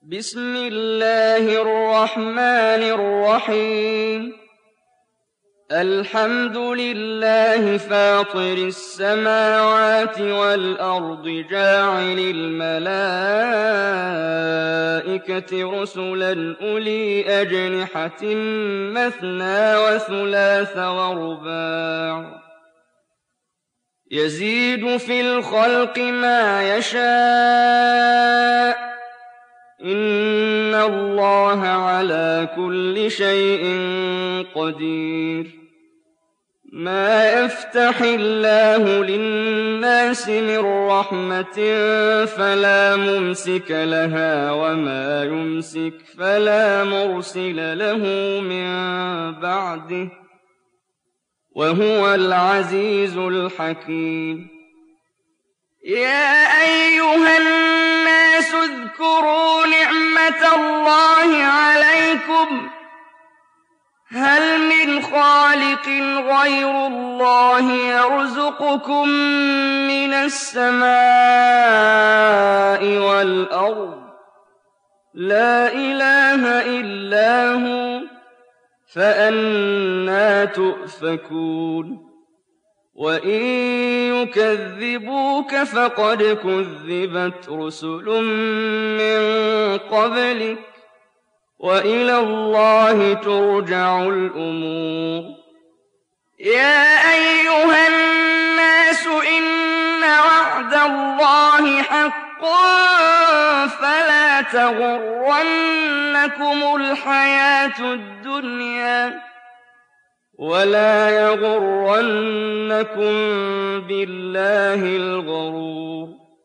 بسم الله الرحمن الرحيم الحمد لله فاطر السماوات والأرض جاعل الملائكة رسلا أولي أجنحة مثنى وثلاث ورباع يزيد في الخلق ما يشاء إن الله على كل شيء قدير ما يفتح الله للناس من رحمة فلا ممسك لها وما يمسك فلا مرسل له من بعده وهو العزيز الحكيم يا أيها الناس اذكروا نعمة الله عليكم هل من خالق غير الله يرزقكم من السماء والأرض لا إله إلا هو فأنى تؤفكون وإن يكذبوك فقد كذبت رسل من قبلك وإلى الله ترجع الأمور يا أيها الناس إن وعد الله حق فلا تغرنكم الحياة الدنيا ولا يغرنكم بالله الغرور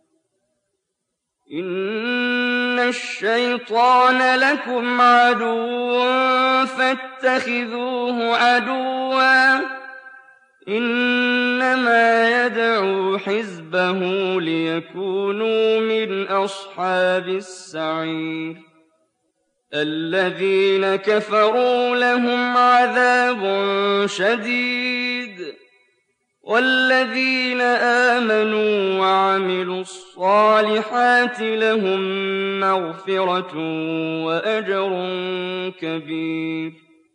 إن الشيطان لكم عدو فاتخذوه عدوا إنما يدعو حزبه ليكونوا من أصحاب السعير الذين كفروا لهم عذاب شديد والذين آمنوا وعملوا الصالحات لهم مغفرة وأجر كبير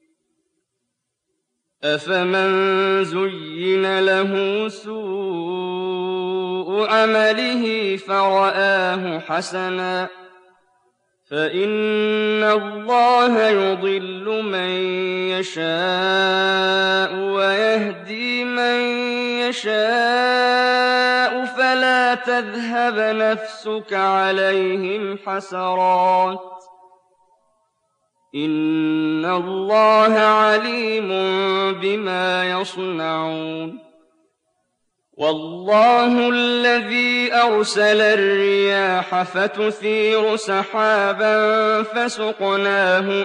أفمن زين له سوء عمله فرآه حسنا فإن الله يضل من يشاء ويهدي من يشاء فلا تذهب نفسك عليهم حسرات إن الله عليم بما يصنعون والله الذي أرسل الرياح فتثير سحابا فسقناه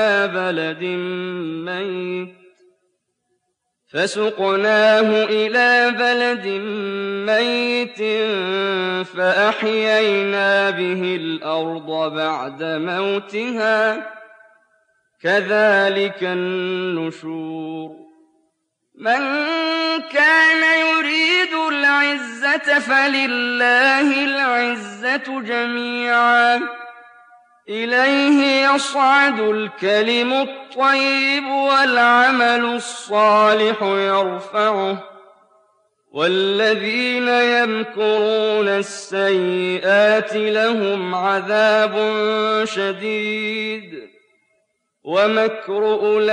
إلى بلد ميت فأحيينا به الأرض بعد موتها كذلك النشور من كان يريد العزة فلله العزة جميعا إليه يصعد الكلم الطيب والعمل الصالح يرفعه والذين يمكرون السيئات لهم عذاب شديد ومكر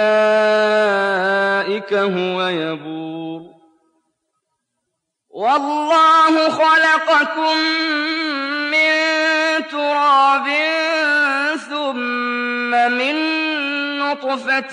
أولئك هو يبور والله خلقكم من تراب ثم من نطفة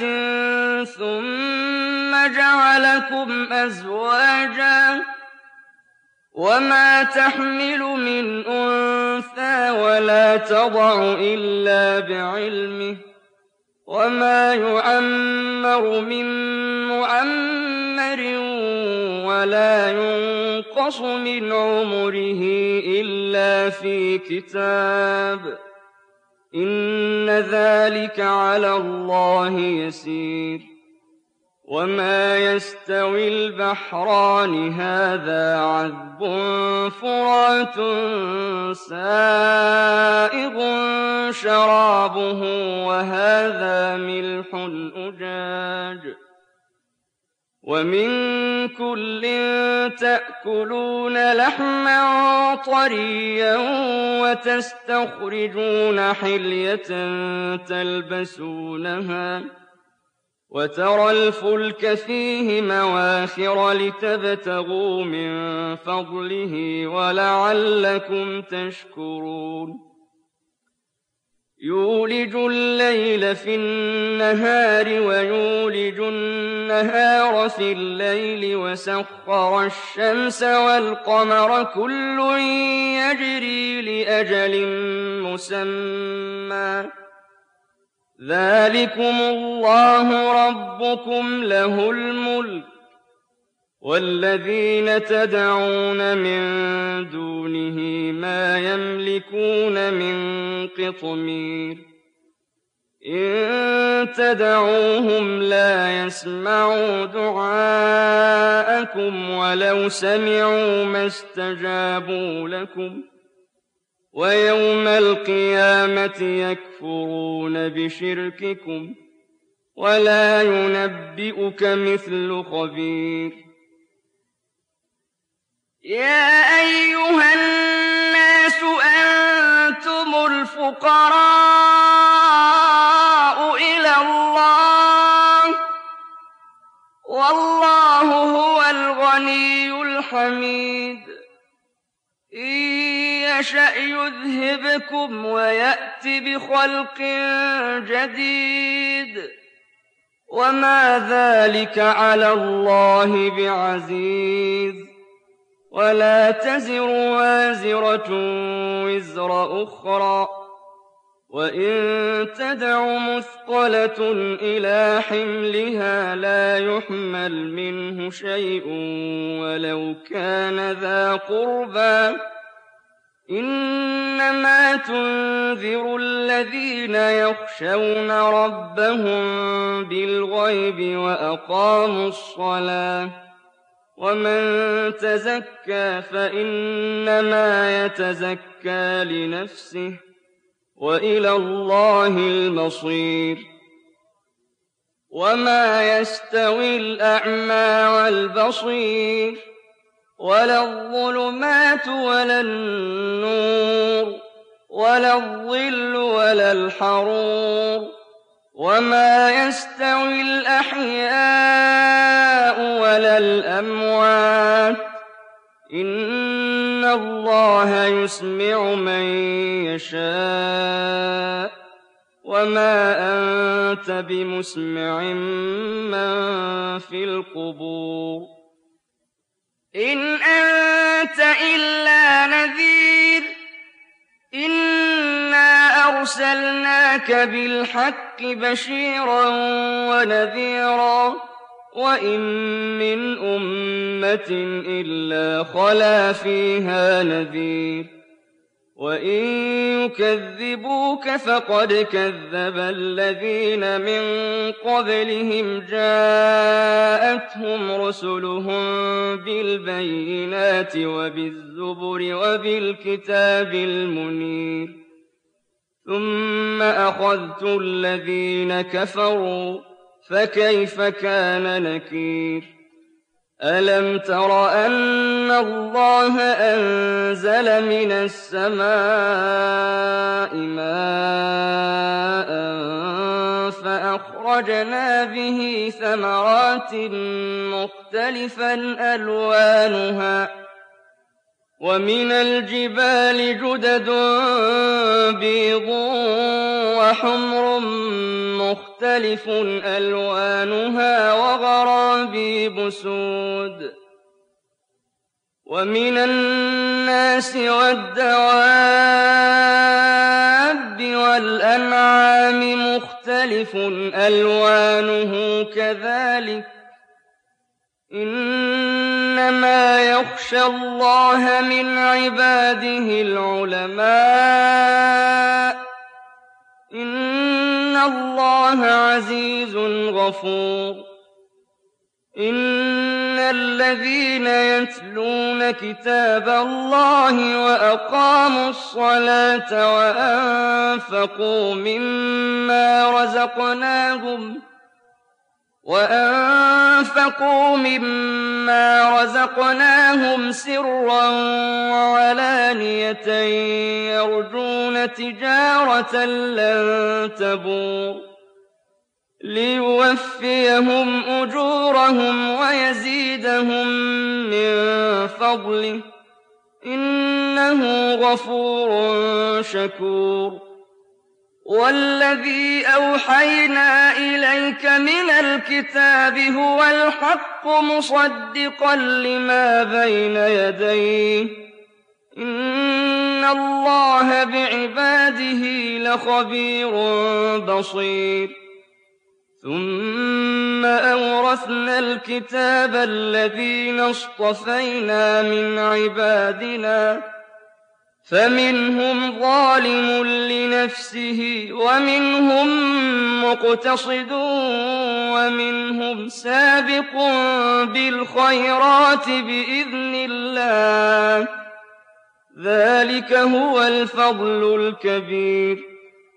ثم جعلكم أزواجا وما تحمل من أنثى ولا تضع إلا بعلمه وما يعمر من معمر ولا ينقص من عمره إلا في كتاب إن ذلك على الله يسير وما يستوي البحران هذا عذب فرات سائغ شرابه وهذا ملح أجاج ومن كل تأكلون لحما طريا وتستخرجون حلية تلبسونها وترى الفلك فيه مواخر لتبتغوا من فضله ولعلكم تشكرون يولج الليل في النهار ويولج النهار في الليل وسخر الشمس والقمر كل يجري لأجل مسمى ذلكم الله ربكم له الملك والذين تدعون من دونه ما يملكون من قطمير إن تدعوهم لا يسمعوا دعاءكم ولو سمعوا ما استجابوا لكم ويوم القيامة يكفرون بشرككم ولا ينبئك مثل خبير يا أيها الناس أنتم الفقراء إلى الله والله هو الغني الحميد إن يشأ يذهبكم ويأت بخلق جديد وما ذلك على الله بعزيز ولا تزر وازرة وزر أخرى وإن تدع مثقلة إلى حملها لا يحمل منه شيء ولو كان ذا قربى إنما تنذر الذين يخشون ربهم بالغيب وأقاموا الصلاة ومن تزكى فإنما يتزكى لنفسه وإلى الله المصير وما يستوي الأعمى والبصير ولا الظلمات ولا النور ولا الظل ولا الحرور وما يستوي الأحياء ولا الأموات إن الله يسمع من يشاء وما أنت بمسمع من في القبور إن أنت إلا نذير إنا أرسلناك بالحق بشيرا ونذيرا وإن من أمة إلا خلا فيها نذير وإن يكذبوك فقد كذب الذين من قبلهم جاءتهم رسلهم بالبينات وبالزبر وبالكتاب المنير ثم أخذت الذين كفروا فكيف كان نكير ألم تر أن الله أنزل من السماء ماء فأخرجنا به ثمرات مختلفا ألوانها ومن الجبال جدد بيض وحمر مختلف ألوانها وغرابيب سود ومن الناس والدواب والأنعام مختلف ألوانه كذلك إنما يخشى الله من عباده العلماء إن الله عزيز غفور إن الذين يتلون كتاب الله وأقاموا الصلاة وأنفقوا مما رزقناهم سرا وعلانية يرجون تجارة لن تبور ليوفيهم أجورهم ويزيدهم من فضله إنه غفور شكور والذي أوحينا إليك من الكتاب هو الحق مصدقا لما بين يديه إن الله بعباده لخبير بصير ثم أورثنا الكتاب الذين اصطفينا من عبادنا فمنهم ظالم لنفسه ومنهم مقتصد ومنهم سابق بالخيرات بإذن الله ذلك هو الفضل الكبير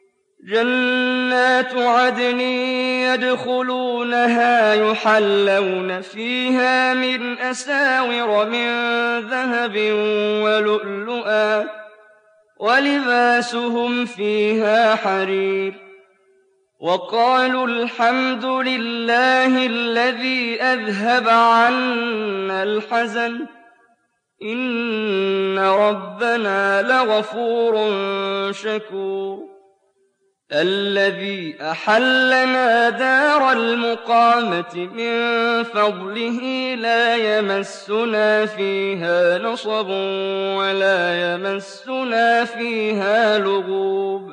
جنات عدن يدخلونها يحلون فيها من أساور من ذهب ولؤلؤا ولباسهم فيها حرير وقالوا الحمد لله الذي أذهب عنا الحزن إن ربنا لغفور شكور الذي أحلنا دار المقامة من فضله لا يمسنا فيها نصب ولا يمسنا فيها لغوب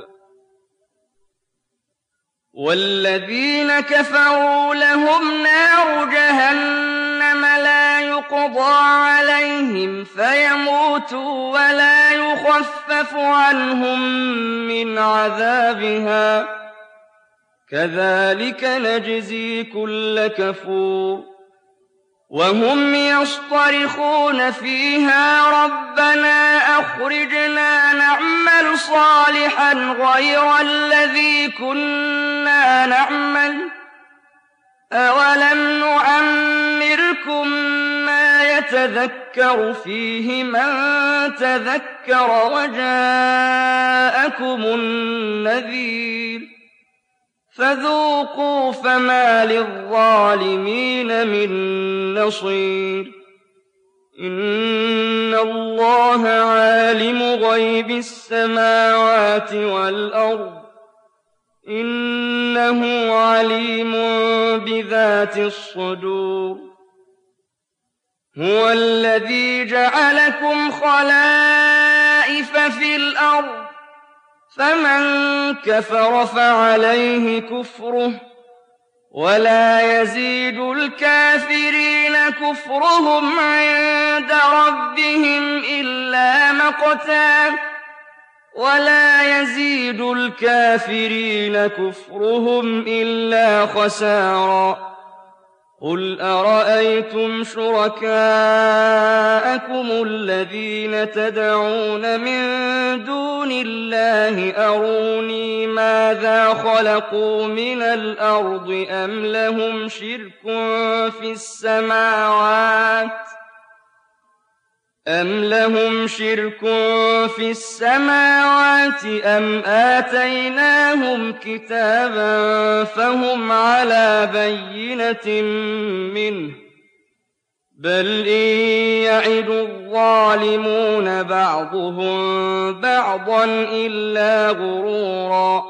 والذين كفروا لهم نار جهنم لا يقضى عليهم فيموتوا ولا يخفف عنهم من عذابها كذلك نجزي كل كفور وهم يصطرخون فيها ربنا أخرجنا نعمل صالحا غير الذي كنا نعمل أولم نعمركم ما يتذكر فيه من تذكر وجاءكم النذير فذوقوا فما للظالمين من نصير إن الله عالم غيب السماوات والأرض إنه عليم بذات الصدور هو الذي جعلكم خلائف في الأرض فمن كفر فعليه كفره ولا يزيد الكافرين كفرهم عند ربهم إلا مقتا ولا يزيد الكافرين كفرهم إلا خسارا قل أرأيتم شركاءكم الذين تدعون من دون الله أروني ماذا خلقوا من الأرض أم لهم شرك في السماوات أم آتيناهم كتابا فهم على بينة منه بل إن يعد الظالمون بعضهم بعضا إلا غرورا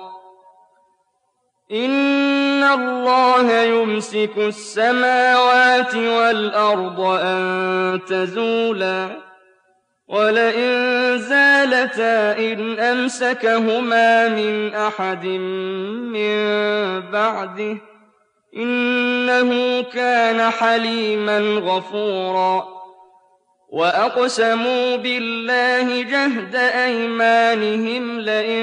إن الله يمسك السماوات والأرض أن تزولا ولئن زالتا إن أمسكهما من أحد من بعده إنه كان حليما غفورا وأقسموا بالله جهد أيمانهم لئن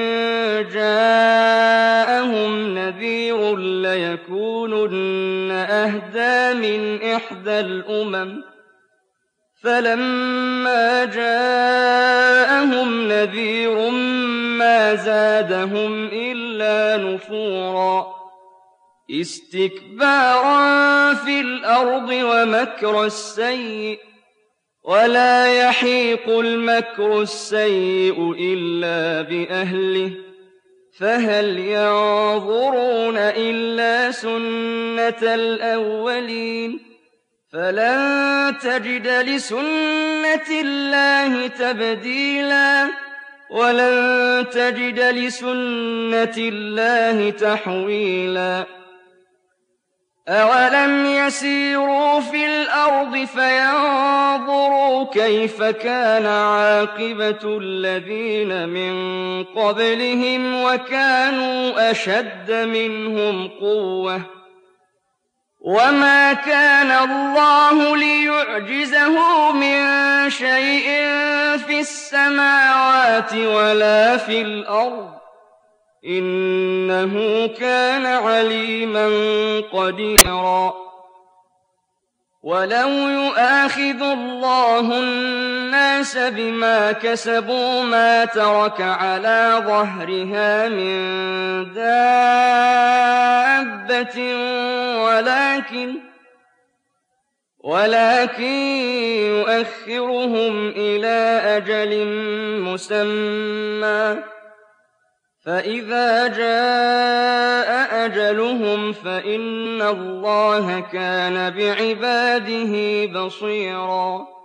جاءهم نذير ليكونن أهدى من إحدى الأمم فلما جاءهم نذير ما زادهم إلا نفورا استكبارا في الأرض ومكر السيء ولا يحيق المكر السيء إلا بأهله فهل ينظرون إلا سنة الأولين فلن تجد لسنة الله تبديلا ولن تجد لسنة الله تحويلا أولم يسيروا في الأرض فينظروا كيف كان عاقبة الذين من قبلهم وكانوا أشد منهم قوة وما كان الله ليعجزه من شيء في السماوات ولا في الأرض إنه كان عليما قديرا ولو يؤاخذ الله الناس بما كسبوا ما ترك على ظهرها من دابة ولكن يؤخرهم إلى أجل مسمى فإذا جاء أجلهم فإن الله كان بعباده بصيرا